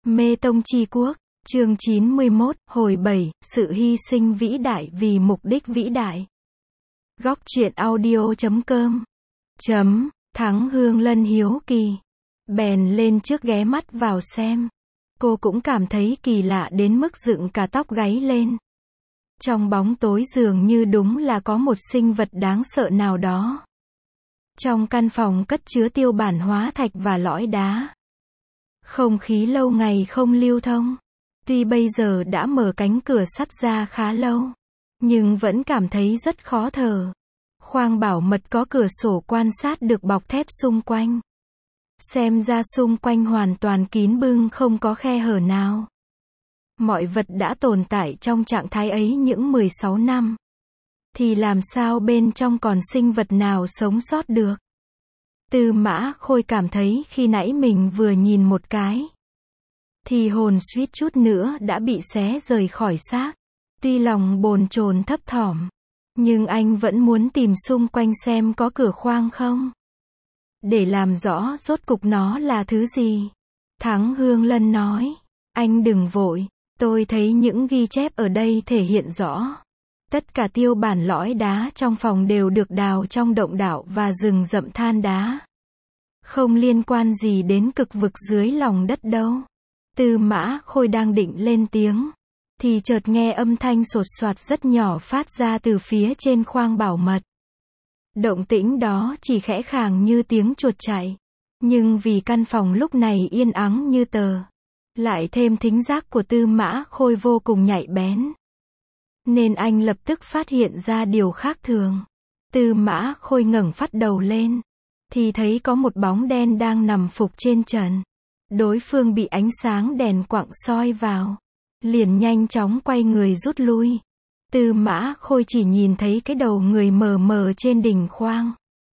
Mê Tông Chi Quốc, chương 91, hồi 7, sự hy sinh vĩ đại vì mục đích vĩ đại. Góc truyện audio.com Thắng Hương Lân hiếu kỳ. Bèn lên trước ghé mắt vào xem. Cô cũng cảm thấy kỳ lạ đến mức dựng cả tóc gáy lên. Trong bóng tối dường như đúng là có một sinh vật đáng sợ nào đó. Trong căn phòng cất chứa tiêu bản hóa thạch và lõi đá. Không khí lâu ngày không lưu thông. Tuy bây giờ đã mở cánh cửa sắt ra khá lâu, nhưng vẫn cảm thấy rất khó thở. Khoang bảo mật có cửa sổ quan sát được bọc thép xung quanh. Xem ra xung quanh hoàn toàn kín bưng, không có khe hở nào. Mọi vật đã tồn tại trong trạng thái ấy những 16 năm. Thì làm sao bên trong còn sinh vật nào sống sót được? Tư Mã Khôi cảm thấy khi nãy mình vừa nhìn một cái, thì hồn suýt chút nữa đã bị xé rời khỏi xác. Tuy lòng bồn chồn thấp thỏm, nhưng anh vẫn muốn tìm xung quanh xem có cửa khoang không. Để làm rõ rốt cục nó là thứ gì. Thắng Hương Lân nói, anh đừng vội, tôi thấy những ghi chép ở đây thể hiện rõ. Tất cả tiêu bản lõi đá trong phòng đều được đào trong động đảo và rừng rậm than đá. Không liên quan gì đến cực vực dưới lòng đất đâu. Tư Mã Khôi đang định lên tiếng, thì chợt nghe âm thanh sột soạt rất nhỏ phát ra từ phía trên khoang bảo mật. Động tĩnh đó chỉ khẽ khàng như tiếng chuột chạy. Nhưng vì căn phòng lúc này yên ắng như tờ, lại thêm thính giác của Tư Mã Khôi vô cùng nhạy bén, nên anh lập tức phát hiện ra điều khác thường. Tư Mã Khôi ngẩng phát đầu lên, thì thấy có một bóng đen đang nằm phục trên trần. Đối phương bị ánh sáng đèn quặng soi vào, liền nhanh chóng quay người rút lui. Tư Mã Khôi chỉ nhìn thấy cái đầu người mờ mờ trên đỉnh khoang.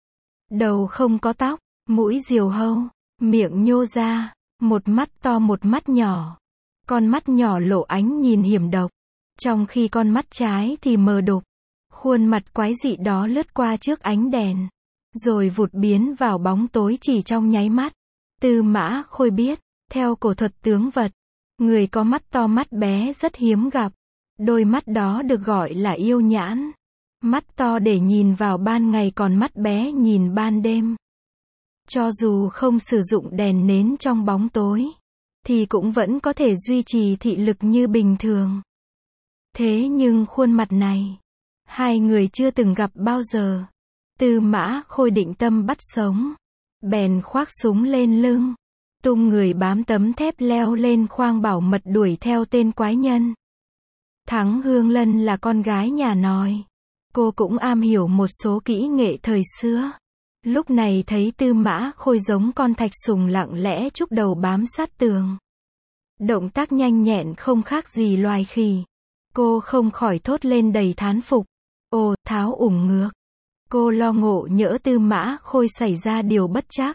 Đầu không có tóc, mũi diều hâu, miệng nhô ra, một mắt to một mắt nhỏ. Con mắt nhỏ lộ ánh nhìn hiểm độc, trong khi con mắt trái thì mờ đục. Khuôn mặt quái dị đó lướt qua trước ánh đèn, rồi vụt biến vào bóng tối chỉ trong nháy mắt. Tư Mã Khôi biết, theo cổ thuật tướng vật, người có mắt to mắt bé rất hiếm gặp. Đôi mắt đó được gọi là yêu nhãn. Mắt to để nhìn vào ban ngày, còn mắt bé nhìn ban đêm. Cho dù không sử dụng đèn nến trong bóng tối, thì cũng vẫn có thể duy trì thị lực như bình thường. Thế nhưng khuôn mặt này, hai người chưa từng gặp bao giờ. Tư Mã Khôi định tâm bắt sống, bèn khoác súng lên lưng, tung người bám tấm thép leo lên khoang bảo mật đuổi theo tên quái nhân. Thắng Hương Lân là con gái nhà nòi. Cô cũng am hiểu một số kỹ nghệ thời xưa. Lúc này thấy Tư Mã Khôi giống con thạch sùng lặng lẽ chúc đầu bám sát tường. Động tác nhanh nhẹn không khác gì loài khỉ. Cô không khỏi thốt lên đầy thán phục. Ồ, tháo ủng ngược. Cô lo ngộ nhỡ Tư Mã Khôi xảy ra điều bất trắc,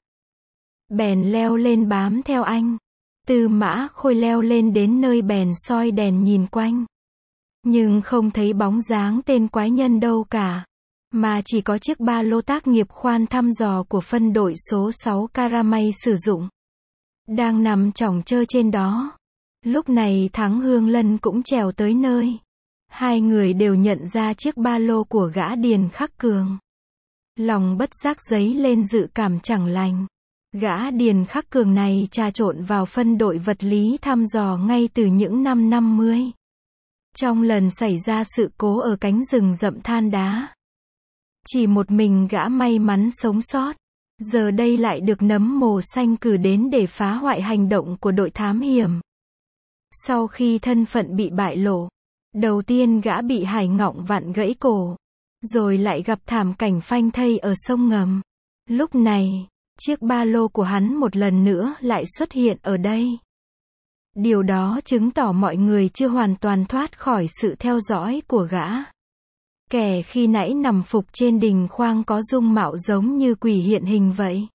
bèn leo lên bám theo anh. Tư Mã Khôi leo lên đến nơi bèn soi đèn nhìn quanh, nhưng không thấy bóng dáng tên quái nhân đâu cả, mà chỉ có chiếc ba lô tác nghiệp khoan thăm dò của phân đội số 6 Caramay sử dụng, đang nằm chỏng chơ trên đó. Lúc này Thắng Hương Lân cũng trèo tới nơi. Hai người đều nhận ra chiếc ba lô của gã Điền Khắc Cường. Lòng bất giác dấy lên dự cảm chẳng lành. Gã Điền Khắc Cường này trà trộn vào phân đội vật lý thăm dò ngay từ những năm 50. Trong lần xảy ra sự cố ở cánh rừng rậm than đá, chỉ một mình gã may mắn sống sót. Giờ đây lại được nấm mồ xanh cử đến để phá hoại hành động của đội thám hiểm. Sau khi thân phận bị bại lộ, đầu tiên gã bị hải ngọng vặn gãy cổ, rồi lại gặp thảm cảnh phanh thây ở sông ngầm. Lúc này, chiếc ba lô của hắn một lần nữa lại xuất hiện ở đây. Điều đó chứng tỏ mọi người chưa hoàn toàn thoát khỏi sự theo dõi của gã. Kẻ khi nãy nằm phục trên đỉnh khoang có dung mạo giống như quỷ hiện hình vậy.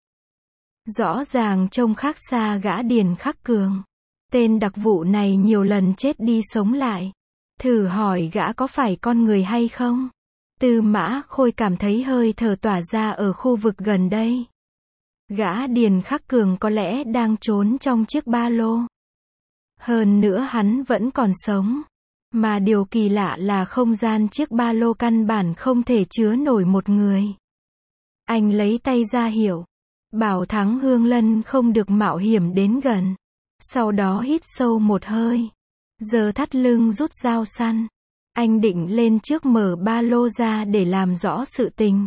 Rõ ràng trông khác xa gã Điền Khắc Cường. Tên đặc vụ này nhiều lần chết đi sống lại. Thử hỏi gã có phải con người hay không? Tư Mã Khôi cảm thấy hơi thở tỏa ra ở khu vực gần đây. Gã Điền Khắc Cường có lẽ đang trốn trong chiếc ba lô. Hơn nữa hắn vẫn còn sống. Mà điều kỳ lạ là không gian chiếc ba lô căn bản không thể chứa nổi một người. Anh lấy tay ra hiệu, bảo Thắng Hương Lân không được mạo hiểm đến gần. Sau đó hít sâu một hơi, giơ thắt lưng rút dao săn. Anh định lên trước mở ba lô ra để làm rõ sự tình.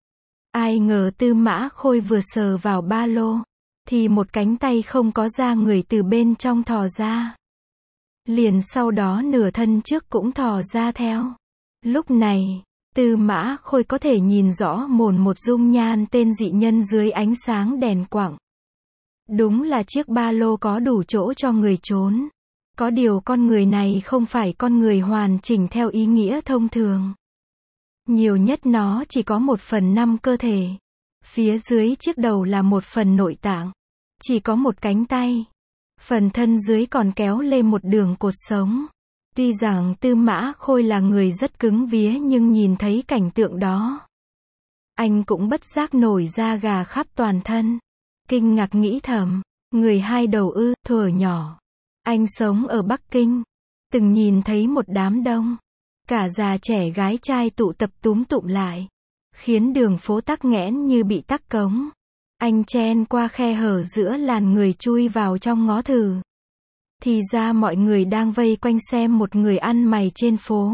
Ai ngờ Tư Mã Khôi vừa sờ vào ba lô, thì một cánh tay không có da người từ bên trong thò ra. Liền sau đó nửa thân trước cũng thò ra theo. Lúc này, Tư Mã Khôi có thể nhìn rõ mồn một dung nhan tên dị nhân dưới ánh sáng đèn quặng. Đúng là chiếc ba lô có đủ chỗ cho người trốn. Có điều con người này không phải con người hoàn chỉnh theo ý nghĩa thông thường. Nhiều nhất nó chỉ có 1/5 cơ thể. Phía dưới chiếc đầu là 1/phần nội tạng. Chỉ có một cánh tay. Phần thân dưới còn kéo lên một đường cột sống. Tuy rằng Tư Mã Khôi là người rất cứng vía nhưng nhìn thấy cảnh tượng đó, anh cũng bất giác nổi da gà khắp toàn thân. Kinh ngạc nghĩ thầm, người hai đầu ư, thuở nhỏ. Anh sống ở Bắc Kinh. Từng nhìn thấy một đám đông. Cả già trẻ gái trai tụ tập túm tụm lại. Khiến đường phố tắc nghẽn như bị tắc cống. Anh chen qua khe hở giữa làn người chui vào trong ngó thử. Thì ra mọi người đang vây quanh xem một người ăn mày trên phố.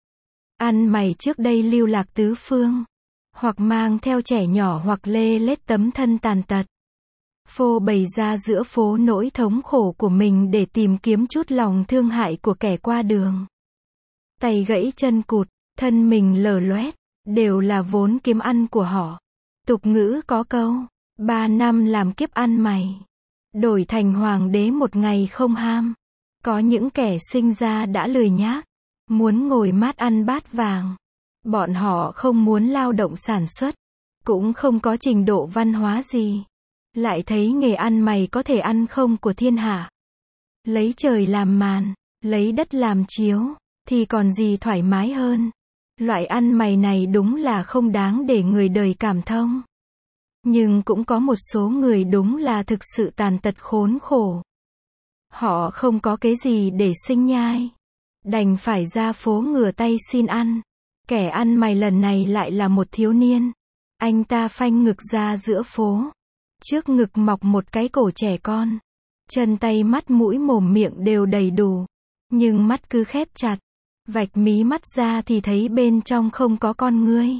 Ăn mày trước đây lưu lạc tứ phương. Hoặc mang theo trẻ nhỏ hoặc lê lết tấm thân tàn tật. Phô bày ra giữa phố nỗi thống khổ của mình để tìm kiếm chút lòng thương hại của kẻ qua đường. Tay gãy chân cụt, thân mình lở loét, đều là vốn kiếm ăn của họ. Tục ngữ có câu, 3 năm làm kiếp ăn mày, đổi thành hoàng đế một ngày không ham. Có những kẻ sinh ra đã lười nhác, muốn ngồi mát ăn bát vàng. Bọn họ không muốn lao động sản xuất, cũng không có trình độ văn hóa gì. Lại thấy nghề ăn mày có thể ăn không của thiên hạ. Lấy trời làm màn, lấy đất làm chiếu, thì còn gì thoải mái hơn. Loại ăn mày này đúng là không đáng để người đời cảm thông. Nhưng cũng có một số người đúng là thực sự tàn tật khốn khổ. Họ không có cái gì để sinh nhai, đành phải ra phố ngửa tay xin ăn. Kẻ ăn mày lần này lại là một thiếu niên. Anh ta phanh ngực ra giữa phố. Trước ngực mọc một cái cổ trẻ con. Chân tay mắt mũi mồm miệng đều đầy đủ. Nhưng mắt cứ khép chặt. Vạch mí mắt ra thì thấy bên trong không có con ngươi.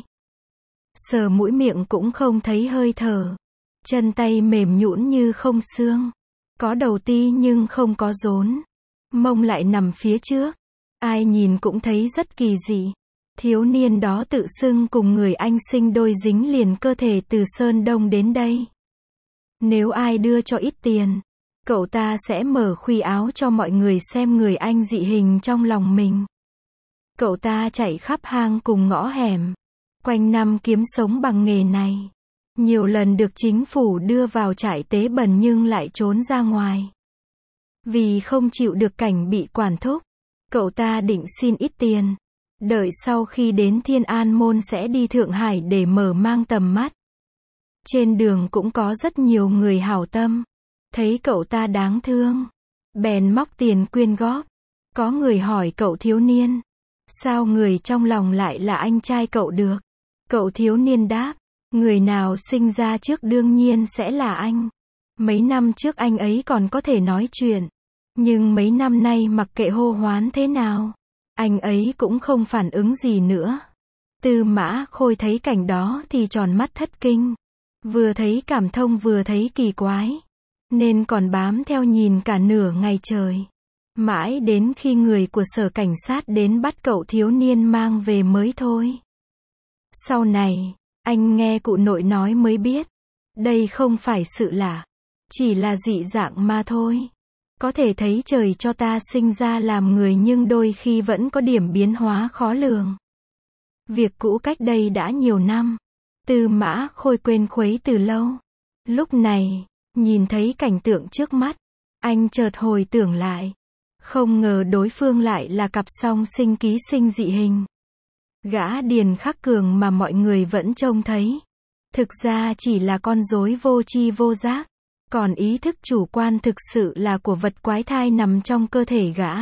Sờ mũi miệng cũng không thấy hơi thở. Chân tay mềm nhũn như không xương. Có đầu ti nhưng không có rốn. Mông lại nằm phía trước. Ai nhìn cũng thấy rất kỳ dị. Thiếu niên đó tự xưng cùng người anh sinh đôi dính liền cơ thể từ Sơn Đông đến đây. Nếu ai đưa cho ít tiền, cậu ta sẽ mở khuy áo cho mọi người xem người anh dị hình trong lòng mình. Cậu ta chạy khắp hang cùng ngõ hẻm, quanh năm kiếm sống bằng nghề này. Nhiều lần được chính phủ đưa vào trại tế bần nhưng lại trốn ra ngoài. Vì không chịu được cảnh bị quản thúc, cậu ta định xin ít tiền. Đợi sau khi đến Thiên An Môn sẽ đi Thượng Hải để mở mang tầm mắt. Trên đường cũng có rất nhiều người hảo tâm. Thấy cậu ta đáng thương, bèn móc tiền quyên góp. Có người hỏi cậu thiếu niên, sao người trong lòng lại là anh trai cậu được? Cậu thiếu niên đáp, người nào sinh ra trước đương nhiên sẽ là anh. Mấy năm trước anh ấy còn có thể nói chuyện. Nhưng mấy năm nay mặc kệ hô hoán thế nào, anh ấy cũng không phản ứng gì nữa. Tư Mã Khôi thấy cảnh đó thì tròn mắt thất kinh. Vừa thấy cảm thông vừa thấy kỳ quái. Nên còn bám theo nhìn cả nửa ngày trời. Mãi đến khi người của sở cảnh sát đến bắt cậu thiếu niên mang về mới thôi. Sau này, anh nghe cụ nội nói mới biết. Đây không phải sự lạ. Chỉ là dị dạng mà thôi. Có thể thấy trời cho ta sinh ra làm người nhưng đôi khi vẫn có điểm biến hóa khó lường. Việc cũ cách đây đã nhiều năm. Tư Mã Khôi quên khuấy từ lâu. Lúc này, nhìn thấy cảnh tượng trước mắt, anh chợt hồi tưởng lại. Không ngờ đối phương lại là cặp song sinh ký sinh dị hình. Gã Điền Khắc Cường mà mọi người vẫn trông thấy. Thực ra chỉ là con rối vô tri vô giác. Còn ý thức chủ quan thực sự là của vật quái thai nằm trong cơ thể gã.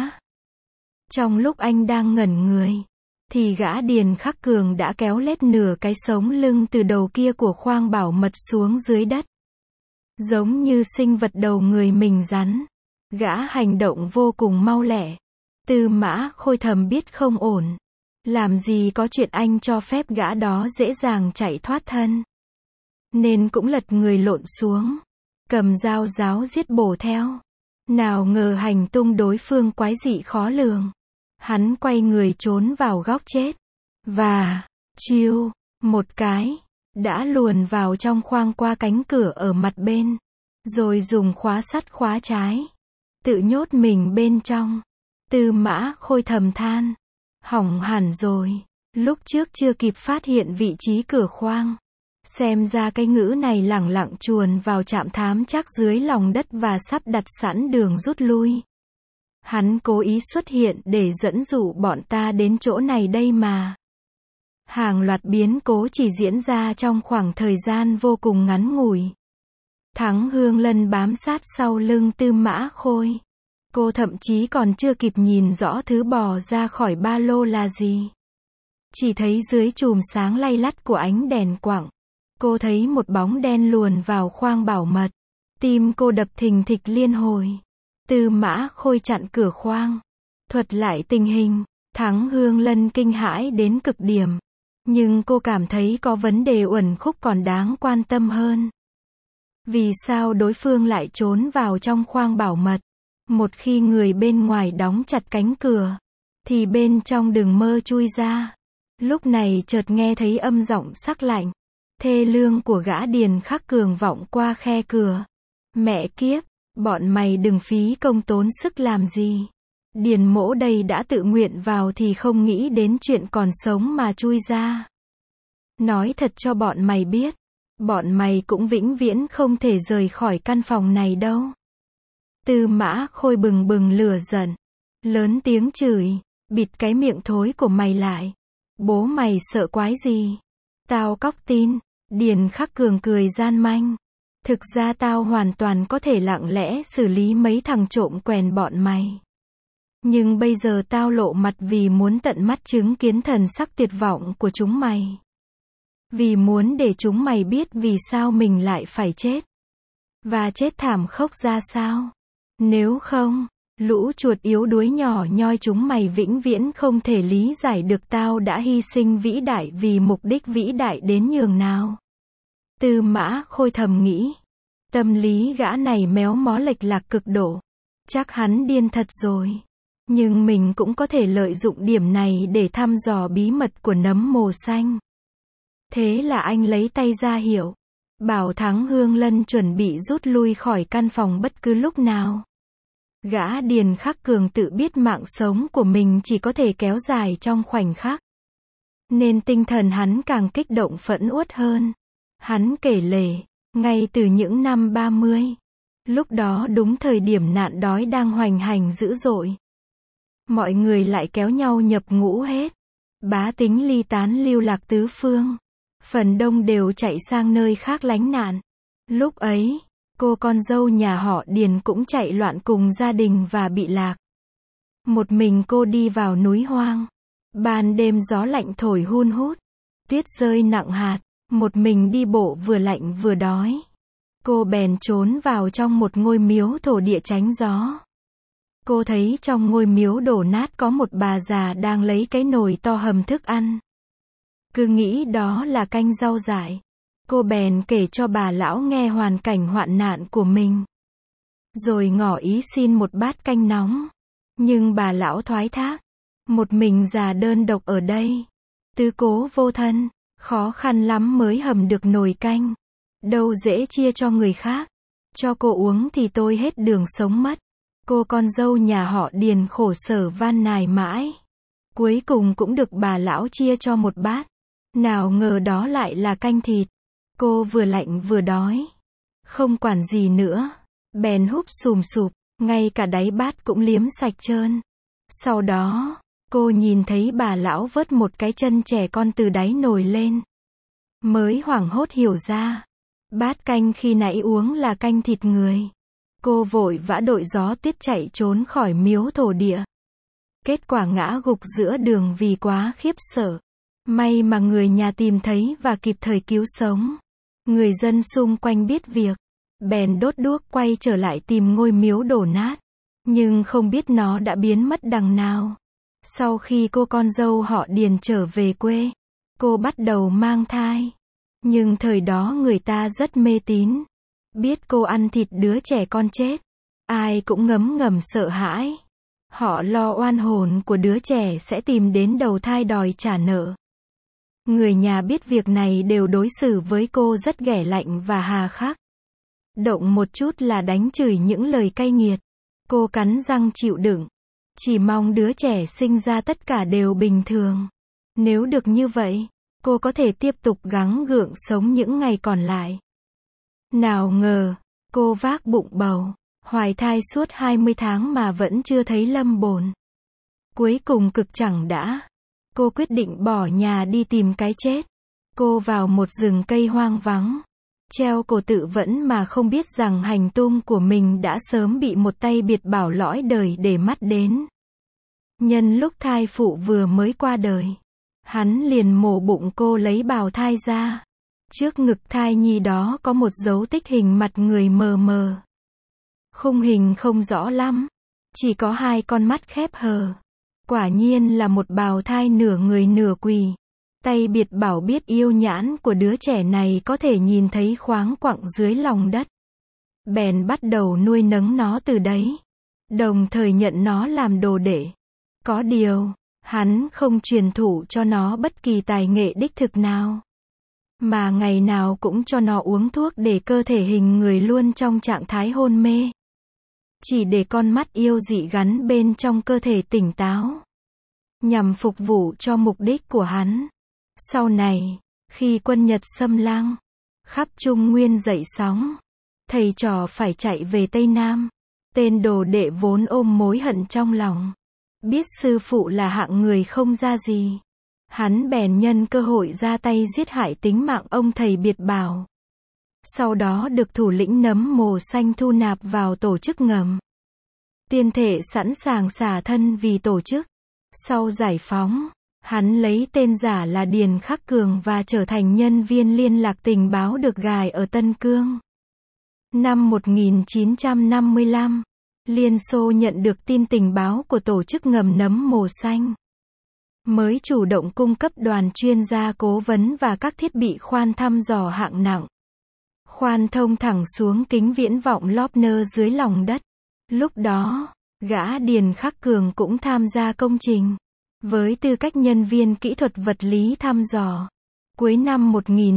Trong lúc anh đang ngẩn người, thì gã Điền Khắc Cường đã kéo lết nửa cái sống lưng từ đầu kia của Khoang Bảo Mật xuống dưới đất. Giống như sinh vật đầu người mình rắn. Gã hành động vô cùng mau lẹ. Tư Mã Khôi thầm biết không ổn. Làm gì có chuyện anh cho phép gã đó dễ dàng chạy thoát thân. Nên cũng lật người lộn xuống. Cầm dao giáo giết bổ theo. Nào ngờ hành tung đối phương quái dị khó lường. Hắn quay người trốn vào góc chết. Và, chiêu, một cái, đã luồn vào trong khoang qua cánh cửa ở mặt bên. Rồi dùng khóa sắt khóa trái. Tự nhốt mình bên trong. Tư Mã Khôi thầm than. Hỏng hẳn rồi. Lúc trước chưa kịp phát hiện vị trí cửa khoang. Xem ra cái ngữ này lẳng lặng chuồn vào trạm thám chắc dưới lòng đất và sắp đặt sẵn đường rút lui. Hắn cố ý xuất hiện để dẫn dụ bọn ta đến chỗ này đây mà. Hàng loạt biến cố chỉ diễn ra trong khoảng thời gian vô cùng ngắn ngủi. Thắng Hương Lân bám sát sau lưng Tư Mã Khôi. Cô thậm chí còn chưa kịp nhìn rõ thứ bò ra khỏi ba lô là gì. Chỉ thấy dưới chùm sáng lay lắt của ánh đèn quặng. Cô thấy một bóng đen luồn vào khoang bảo mật. Tim cô đập thình thịch liên hồi. Tư Mã Khôi chặn cửa khoang. Thuật lại tình hình. Thắng Hương Lân kinh hãi đến cực điểm. Nhưng cô cảm thấy có vấn đề uẩn khúc còn đáng quan tâm hơn. Vì sao đối phương lại trốn vào trong khoang bảo mật? Một khi người bên ngoài đóng chặt cánh cửa, thì bên trong đừng mơ chui ra. Lúc này chợt nghe thấy âm giọng sắc lạnh, thê lương của gã Điền Khắc Cường vọng qua khe cửa. Mẹ kiếp, bọn mày đừng phí công tốn sức làm gì. Điền Mỗ đây đã tự nguyện vào thì không nghĩ đến chuyện còn sống mà chui ra. Nói thật cho bọn mày biết, bọn mày cũng vĩnh viễn không thể rời khỏi căn phòng này đâu. Tư Mã Khôi bừng bừng lửa giận, lớn tiếng chửi, bịt cái miệng thối của mày lại. Bố mày sợ quái gì? Tao cóc tin. Điền Khắc Cường cười gian manh. Thực ra tao hoàn toàn có thể lặng lẽ xử lý mấy thằng trộm quèn bọn mày. Nhưng bây giờ tao lộ mặt vì muốn tận mắt chứng kiến thần sắc tuyệt vọng của chúng mày. Vì muốn để chúng mày biết vì sao mình lại phải chết. Và chết thảm khốc ra sao. Nếu không, lũ chuột yếu đuối nhỏ nhoi chúng mày vĩnh viễn không thể lý giải được tao đã hy sinh vĩ đại vì mục đích vĩ đại đến nhường nào. Tư Mã Khôi thầm nghĩ. Tâm lý gã này méo mó lệch lạc cực độ. Chắc hắn điên thật rồi. Nhưng mình cũng có thể lợi dụng điểm này để thăm dò bí mật của nấm mồ xanh. Thế là anh lấy tay ra hiệu. Bảo Thắng Hương Lân chuẩn bị rút lui khỏi căn phòng bất cứ lúc nào. Gã Điền Khắc Cường tự biết mạng sống của mình chỉ có thể kéo dài trong khoảnh khắc. Nên tinh thần hắn càng kích động phẫn uất hơn. Hắn kể lể, ngay từ những năm 30. Lúc đó đúng thời điểm nạn đói đang hoành hành dữ dội. Mọi người lại kéo nhau nhập ngũ hết. Bá tính ly tán lưu lạc tứ phương. Phần đông đều chạy sang nơi khác lánh nạn. Lúc ấy, cô con dâu nhà họ Điền cũng chạy loạn cùng gia đình và bị lạc. Một mình cô đi vào núi hoang. Ban đêm gió lạnh thổi hun hút. Tuyết rơi nặng hạt. Một mình đi bộ vừa lạnh vừa đói. Cô bèn trốn vào trong một ngôi miếu thổ địa tránh gió. Cô thấy trong ngôi miếu đổ nát có một bà già đang lấy cái nồi to hầm thức ăn. Cứ nghĩ đó là canh rau dại. Cô bèn kể cho bà lão nghe hoàn cảnh hoạn nạn của mình. Rồi ngỏ ý xin một bát canh nóng. Nhưng bà lão thoái thác. Một mình già đơn độc ở đây. Tứ cố vô thân. Khó khăn lắm mới hầm được nồi canh. Đâu dễ chia cho người khác. Cho cô uống thì tôi hết đường sống mất. Cô con dâu nhà họ Điền khổ sở van nài mãi. Cuối cùng cũng được bà lão chia cho một bát. Nào ngờ đó lại là canh thịt. Cô vừa lạnh vừa đói. Không quản gì nữa. Bèn húp sùm sụp. Ngay cả đáy bát cũng liếm sạch trơn. Sau đó, cô nhìn thấy bà lão vớt một cái chân trẻ con từ đáy nồi lên. Mới hoảng hốt hiểu ra. Bát canh khi nãy uống là canh thịt người. Cô vội vã đội gió tuyết chạy trốn khỏi miếu thổ địa. Kết quả ngã gục giữa đường vì quá khiếp sợ. May mà người nhà tìm thấy và kịp thời cứu sống. Người dân xung quanh biết việc, bèn đốt đuốc quay trở lại tìm ngôi miếu đổ nát. Nhưng không biết nó đã biến mất đằng nào. Sau khi cô con dâu họ Điền trở về quê, cô bắt đầu mang thai. Nhưng thời đó người ta rất mê tín. Biết cô ăn thịt đứa trẻ con chết, ai cũng ngấm ngầm sợ hãi. Họ lo oan hồn của đứa trẻ sẽ tìm đến đầu thai đòi trả nợ. Người nhà biết việc này đều đối xử với cô rất ghẻ lạnh và hà khắc. Động một chút là đánh chửi những lời cay nghiệt. Cô cắn răng chịu đựng. Chỉ mong đứa trẻ sinh ra tất cả đều bình thường. Nếu được như vậy, cô có thể tiếp tục gắng gượng sống những ngày còn lại. Nào ngờ, cô vác bụng bầu, hoài thai suốt 20 tháng mà vẫn chưa thấy lâm bồn. Cuối cùng cực chẳng đã. Cô quyết định bỏ nhà đi tìm cái chết. Cô vào một rừng cây hoang vắng. Treo cổ tự vẫn mà không biết rằng hành tung của mình đã sớm bị một tay biệt bảo lõi đời để mắt đến. Nhân lúc thai phụ vừa mới qua đời, hắn liền mổ bụng cô lấy bào thai ra. Trước ngực thai nhi đó có một dấu tích hình mặt người mờ mờ. Khung hình không rõ lắm, chỉ có hai con mắt khép hờ. Quả nhiên là một bào thai nửa người nửa quỷ. Tay biệt bảo biết yêu nhãn của đứa trẻ này có thể nhìn thấy khoáng quặng dưới lòng đất. Bèn bắt đầu nuôi nấng nó từ đấy. Đồng thời nhận nó làm đồ đệ. Có điều, hắn không truyền thụ cho nó bất kỳ tài nghệ đích thực nào. Mà ngày nào cũng cho nó uống thuốc để cơ thể hình người luôn trong trạng thái hôn mê. Chỉ để con mắt yêu dị gắn bên trong cơ thể tỉnh táo. Nhằm phục vụ cho mục đích của hắn. Sau này, khi quân Nhật xâm lăng, khắp Trung Nguyên dậy sóng, thầy trò phải chạy về Tây Nam. Tên đồ đệ vốn ôm mối hận trong lòng. Biết sư phụ là hạng người không ra gì. Hắn bèn nhân cơ hội ra tay giết hại tính mạng ông thầy biệt bảo. Sau đó được thủ lĩnh nấm mồ xanh thu nạp vào tổ chức ngầm. Tiên thể sẵn sàng xả thân vì tổ chức. Sau giải phóng, hắn lấy tên giả là Điền Khắc Cường và trở thành nhân viên liên lạc tình báo được gài ở Tân Cương. Năm 1955, Liên Xô nhận được tin tình báo của tổ chức ngầm nấm mồ xanh. Mới chủ động cung cấp đoàn chuyên gia cố vấn và các thiết bị khoan thăm dò hạng nặng. Khoan thông thẳng xuống kính viễn vọng Lopner dưới lòng đất. Lúc đó, gã Điền Khắc Cường cũng tham gia công trình. Với tư cách nhân viên kỹ thuật vật lý thăm dò. Cuối năm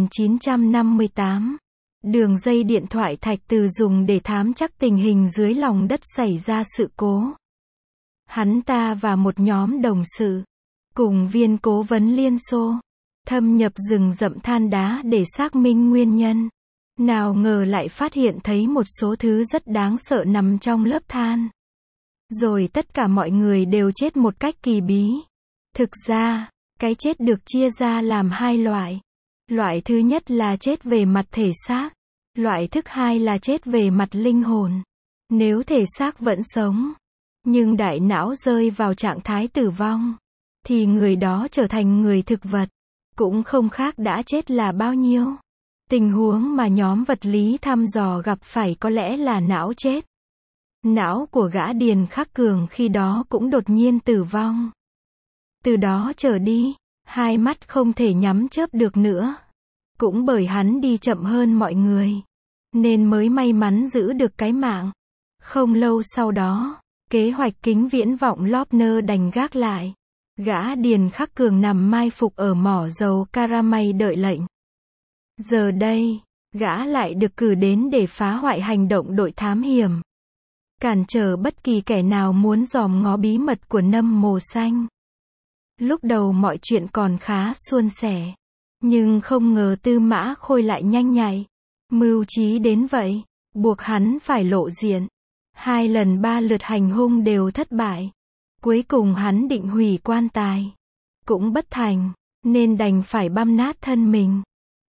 1958, đường dây điện thoại thạch từ dùng để thám chắc tình hình dưới lòng đất xảy ra sự cố. Hắn ta và một nhóm đồng sự, cùng viên cố vấn Liên Xô, thâm nhập rừng rậm than đá để xác minh nguyên nhân. Nào ngờ lại phát hiện thấy một số thứ rất đáng sợ nằm trong lớp than. Rồi tất cả mọi người đều chết một cách kỳ bí. Thực ra, cái chết được chia ra làm hai loại. Loại thứ nhất là chết về mặt thể xác. Loại thứ hai là chết về mặt linh hồn. Nếu thể xác vẫn sống, nhưng đại não rơi vào trạng thái tử vong, thì người đó trở thành người thực vật. Cũng không khác đã chết là bao nhiêu. Tình huống mà nhóm vật lý thăm dò gặp phải có lẽ là não chết. Não của gã Điền Khắc Cường khi đó cũng đột nhiên tử vong. Từ đó trở đi, hai mắt không thể nhắm chớp được nữa. Cũng bởi hắn đi chậm hơn mọi người, nên mới may mắn giữ được cái mạng. Không lâu sau đó, kế hoạch kính viễn vọng Lopner đành gác lại. Gã Điền Khắc Cường nằm mai phục ở mỏ dầu Caramay đợi lệnh. Giờ đây, gã lại được cử đến để phá hoại hành động đội thám hiểm. Cản trở bất kỳ kẻ nào muốn dòm ngó bí mật của nấm mồ xanh. Lúc đầu mọi chuyện còn khá suôn sẻ. Nhưng không ngờ Tư Mã Khôi lại nhanh nhạy. Mưu trí đến vậy, buộc hắn phải lộ diện. 2 lần 3 lượt hành hung đều thất bại. Cuối cùng hắn định hủy quan tài. Cũng bất thành, nên đành phải băm nát thân mình.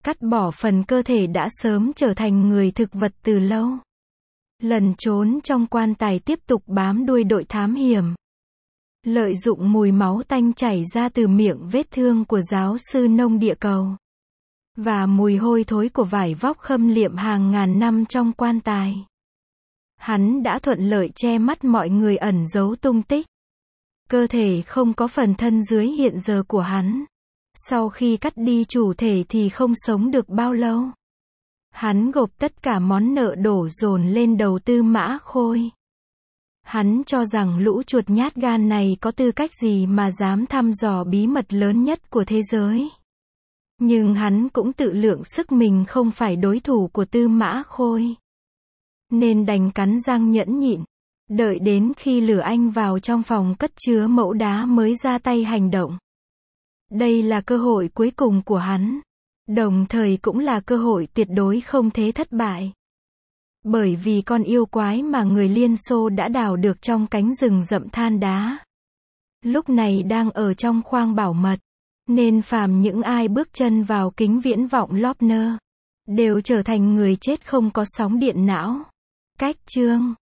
Cắt bỏ phần cơ thể đã sớm trở thành người thực vật từ lâu. Lẩn trốn trong quan tài tiếp tục bám đuôi đội thám hiểm. Lợi dụng mùi máu tanh chảy ra từ miệng vết thương của giáo sư nông địa cầu. Và mùi hôi thối của vải vóc khâm liệm hàng ngàn năm trong quan tài. Hắn đã thuận lợi che mắt mọi người ẩn giấu tung tích. Cơ thể không có phần thân dưới hiện giờ của hắn. Sau khi cắt đi chủ thể thì không sống được bao lâu. Hắn gộp tất cả món nợ đổ dồn lên đầu Tư Mã Khôi. Hắn cho rằng lũ chuột nhát gan này có tư cách gì mà dám thăm dò bí mật lớn nhất của thế giới. Nhưng hắn cũng tự lượng sức mình không phải đối thủ của Tư Mã Khôi. Nên đành cắn răng nhẫn nhịn. Đợi đến khi lừa anh vào trong phòng cất chứa mẫu đá mới ra tay hành động. Đây là cơ hội cuối cùng của hắn. Đồng thời cũng là cơ hội tuyệt đối không thể thất bại. Bởi vì con yêu quái mà người Liên Xô đã đào được trong cánh rừng rậm than đá. Lúc này đang ở trong khoang bảo mật. Nên phàm những ai bước chân vào kính viễn vọng Lopner đều trở thành người chết không có sóng điện não. Cách chương